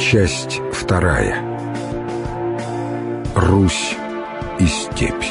Часть 2. Русь и степь.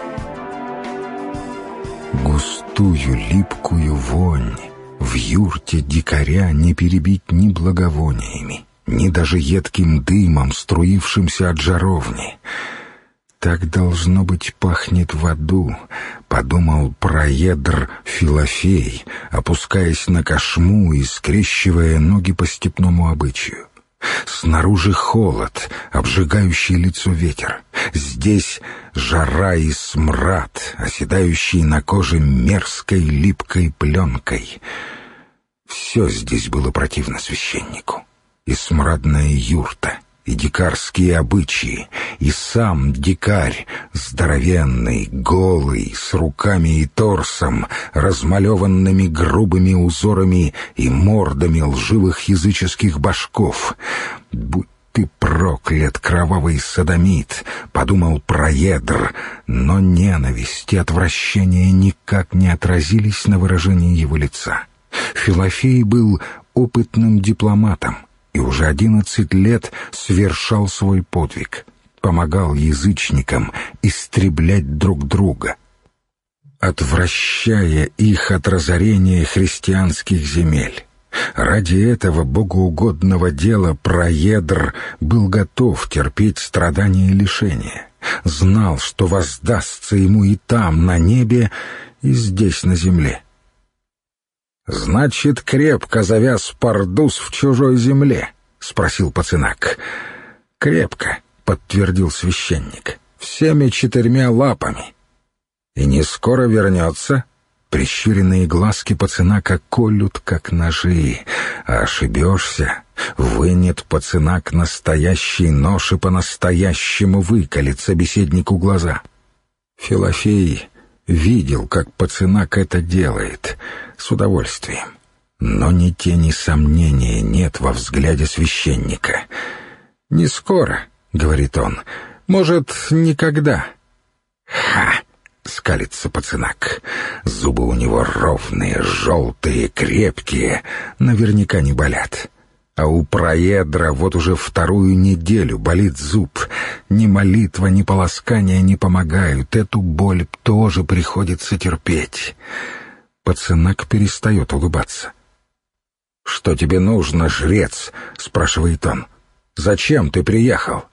Густую липкую вонь в юрте дикаря не перебить ни благовониями, ни даже едким дымом, струившимся от жаровни. «Так, должно быть, пахнет в аду», — подумал проедр Филофей, опускаясь на кошму и скрещивая ноги по степному обычаю. Снаружи холод, обжигающий лицо ветер. Здесь жара и смрад, оседающий на коже мерзкой липкой пленкой. Все здесь было противно священнику. И смрадная юрта, и дикарские обычаи, и сам дикарь, здоровенный, голый, с руками и торсом, размалеванными грубыми узорами и мордами лживых языческих башков. «Будь ты проклят, кровавый содомит», — подумал проедр, но ненависть и отвращение никак не отразились на выражении его лица. Филофей был опытным дипломатом и уже 11 лет совершал свой подвиг, помогал язычникам истреблять друг друга, отвращая их от разорения христианских земель. Ради этого богоугодного дела проедр был готов терпеть страдания и лишения, знал, что воздастся ему и там, на небе, и здесь, на земле. «Значит, крепко завяз Пардус в чужой земле?» — спросил Пацанак. «Крепко», — подтвердил священник, — «всеми 4 лапами». «И не скоро вернется?» Прищуренные глазки Пацанака колют, как ножи. А ошибешься, вынет Пацанак настоящий нож и по-настоящему выколет собеседнику глаза. Филофей видел, как Пацанак это делает, с удовольствием. Но ни тени сомнения нет во взгляде священника. «Не скоро», — говорит он, — «может, никогда». «Ха!» — скалится Пацанак. Зубы у него ровные, желтые, крепкие, наверняка не болят. А у проедра вот уже 2-ю неделю болит зуб. Ни молитва, ни полоскание не помогают. Эту боль тоже приходится терпеть. Пацанак перестает улыбаться. «Что тебе нужно, жрец?» — спрашивает он. «Зачем ты приехал?»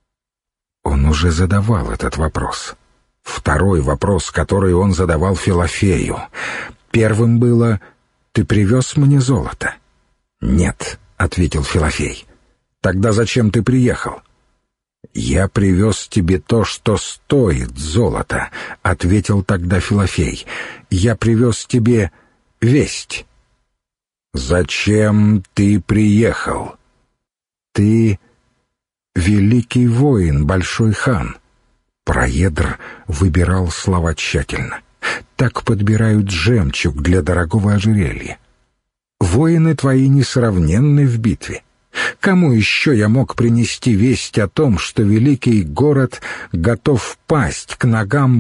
Он уже задавал этот вопрос. Второй вопрос, который он задавал Филофею. Первым было: «Ты привез мне золото?» «Нет», — ответил Филофей. «Тогда зачем ты приехал?» «Я привез тебе то, что стоит золота», — ответил тогда Филофей. «Я привез тебе весть». «Зачем ты приехал?» «Ты великий воин, большой хан». Проедр выбирал слова тщательно. Так подбирают жемчуг для дорогого ожерелья. «Воины твои несравненны в битве. Кому еще я мог принести весть о том, что великий город готов пасть к ногам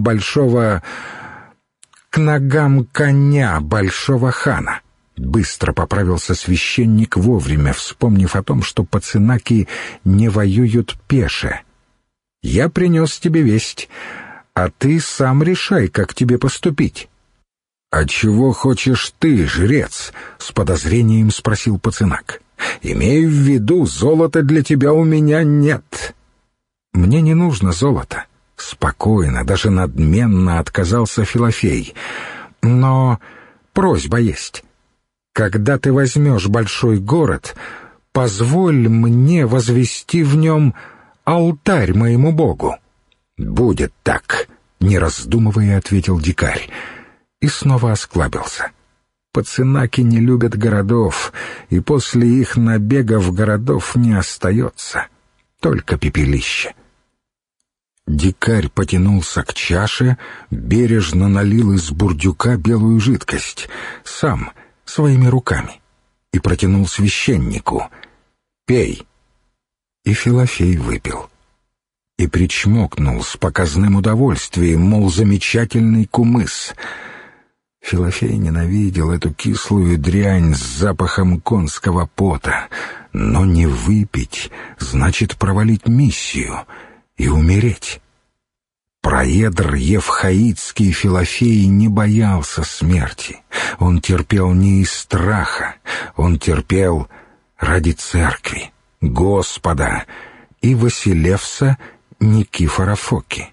коня большого хана?» Быстро поправился священник, вовремя вспомнив о том, что пацанаки не воюют пеше. «Я принес тебе весть, а ты сам решай, как тебе поступить». «А чего хочешь ты, жрец?» — с подозрением спросил Пацанак. «Имею в виду, золота для тебя у меня нет». «Мне не нужно золото», — спокойно, даже надменно отказался Филофей. «Но просьба есть. Когда ты возьмешь большой город, позволь мне возвести в нем алтарь моему богу». «Будет так», — не раздумывая ответил дикарь. И снова осклабился. Пацанаки не любят городов, и после их набегов городов не остается, только пепелище. Дикарь потянулся к чаше, бережно налил из бурдюка белую жидкость, сам, своими руками, и протянул священнику. «Пей». И Филофей выпил. И причмокнул с показным удовольствием, мол, замечательный кумыс. Филофей ненавидел эту кислую дрянь с запахом конского пота, но не выпить значит провалить миссию и умереть. Проедр Евхаидский Филофей не боялся смерти. Он терпел не из страха, он терпел ради церкви, Господа и Василевса Никифора Фоки.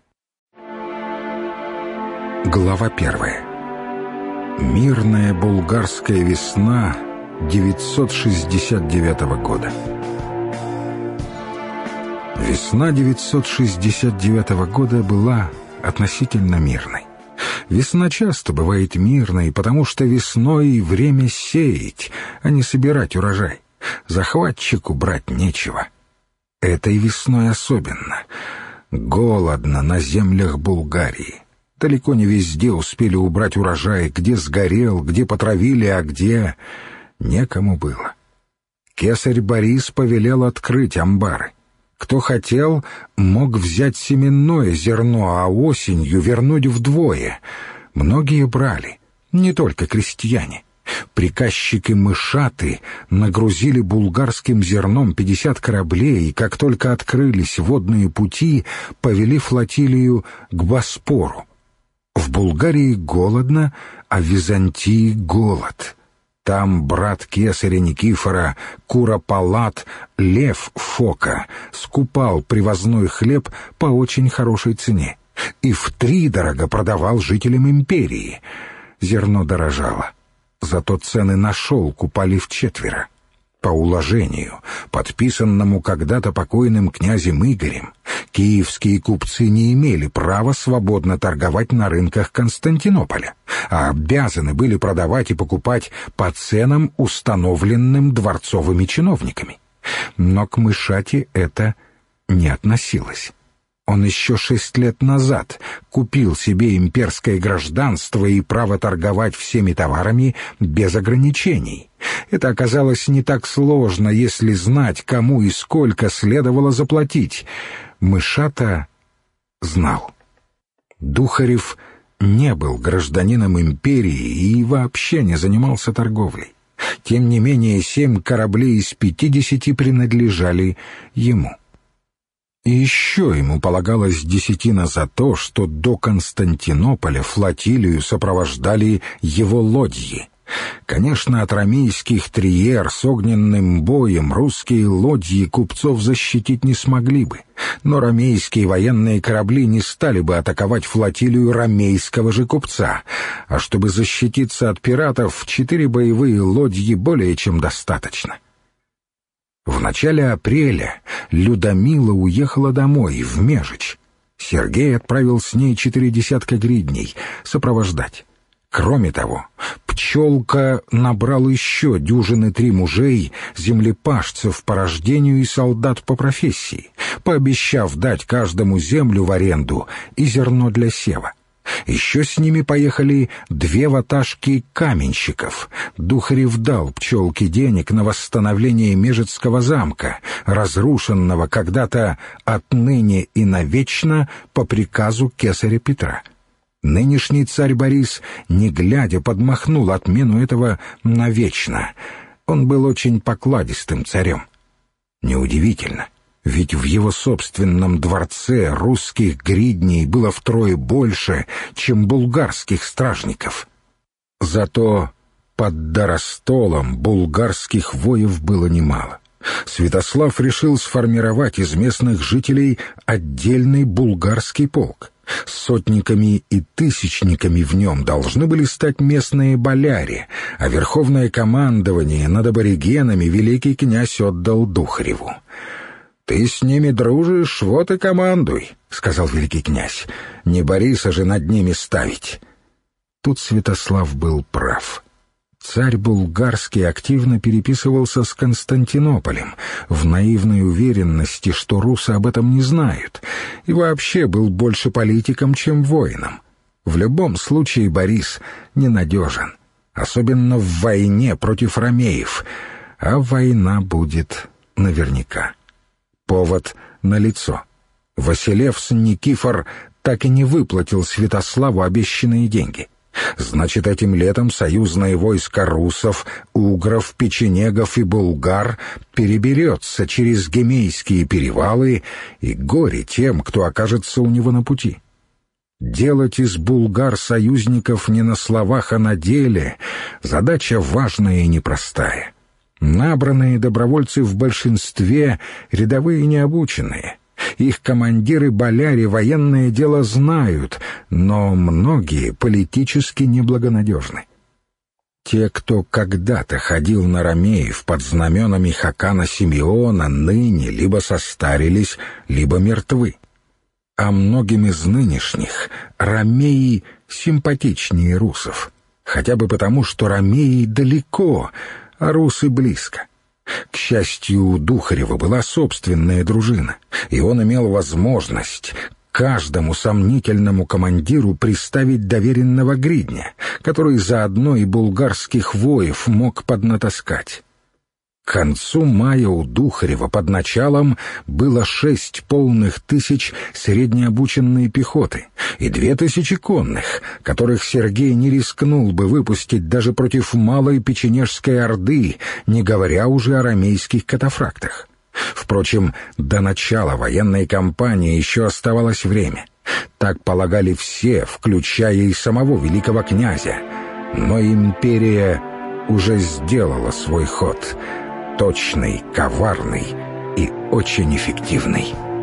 Глава 1. Мирная булгарская весна 969 года. Весна 969 года была относительно мирной. Весна часто бывает мирной, потому что весной время сеять, а не собирать урожай. Захватчику брать нечего. Этой весной особенно. Голодно на землях Булгарии. Далеко не везде успели убрать урожай, где сгорел, где потравили, а где некому было. Кесарь Борис повелел открыть амбары. Кто хотел, мог взять семенное зерно, а осенью вернуть вдвое. Многие брали, не только крестьяне. Приказчики Мышаты нагрузили булгарским зерном 50 кораблей, и как только открылись водные пути, повели флотилию к Боспору. В Булгарии голодно, а в Византии голод. Там брат кесаря Никифора, Куропалат, Лев Фока, скупал привозной хлеб по очень хорошей цене и втридорого продавал жителям империи. Зерно дорожало, зато цены на шелк упали вчетверо. По уложению, подписанному когда-то покойным князем Игорем, киевские купцы не имели права свободно торговать на рынках Константинополя, а обязаны были продавать и покупать по ценам, установленным дворцовыми чиновниками. Но к Мышате это не относилось. Он еще 6 лет назад купил себе имперское гражданство и право торговать всеми товарами без ограничений. Это оказалось не так сложно, если знать, кому и сколько следовало заплатить. Мышата знал. Духарев не был гражданином империи и вообще не занимался торговлей. Тем не менее, 7 кораблей из 50 принадлежали ему. И еще ему полагалось десятина за то, что до Константинополя флотилию сопровождали его лодьи. Конечно, от ромейских триер с огненным боем русские лодьи купцов защитить не смогли бы, но ромейские военные корабли не стали бы атаковать флотилию ромейского же купца, а чтобы защититься от пиратов, 4 боевые лодьи более чем достаточно. В начале апреля Людомила уехала домой, в Межич. Сергей отправил с ней 4 десятка гридней сопровождать. Кроме того, Пчелка набрал еще 3 мужей, землепашцев по рождению и солдат по профессии, пообещав дать каждому землю в аренду и зерно для сева. Еще с ними поехали 2 ваташки каменщиков. Духарев дал Пчелке денег на восстановление Межицкого замка, разрушенного когда-то отныне и навечно по приказу кесаря Петра. Нынешний царь Борис, не глядя, подмахнул отмену этого навечно. Он был очень покладистым царем. Неудивительно. Ведь в его собственном дворце русских гридней было втрое больше, чем булгарских стражников. Зато под Даростолом булгарских воев было немало. Святослав решил сформировать из местных жителей отдельный булгарский полк. Сотниками и тысячниками в нем должны были стать местные боляре, а верховное командование над аборигенами великий князь отдал Духареву. «Ты с ними дружишь, вот и командуй», — сказал великий князь. «Не Бориса же над ними ставить». Тут Святослав был прав. Царь булгарский активно переписывался с Константинополем в наивной уверенности, что русы об этом не знают, и вообще был больше политиком, чем воином. В любом случае Борис ненадежен, особенно в войне против ромеев, а война будет наверняка. Повод налицо. Василевс Никифор так и не выплатил Святославу обещанные деньги. Значит, этим летом союзное войско русов, угров, печенегов и булгар переберется через Гемейские перевалы, и горе тем, кто окажется у него на пути. Делать из булгар союзников не на словах, а на деле — задача важная и непростая. Набранные добровольцы в большинстве — рядовые необученные. Их командиры-боляре военное дело знают, но многие политически неблагонадежны. Те, кто когда-то ходил на ромеев под знаменами Хакана Симеона, ныне либо состарились, либо мертвы. А многим из нынешних ромеи симпатичнее русов, хотя бы потому, что ромеи далеко, а русы близко. К счастью, у Духарева была собственная дружина, и он имел возможность каждому сомнительному командиру приставить доверенного гридня, который заодно и булгарских воев мог поднатаскать. К концу мая у Духарева под началом было 6 полных тысяч среднеобученной пехоты и 2000 конных, которых Сергей не рискнул бы выпустить даже против малой печенежской орды, не говоря уже о ромейских катафрактах. Впрочем, до начала военной кампании еще оставалось время. Так полагали все, включая и самого великого князя. Но империя уже сделала свой ход — точный, коварный и очень эффективный.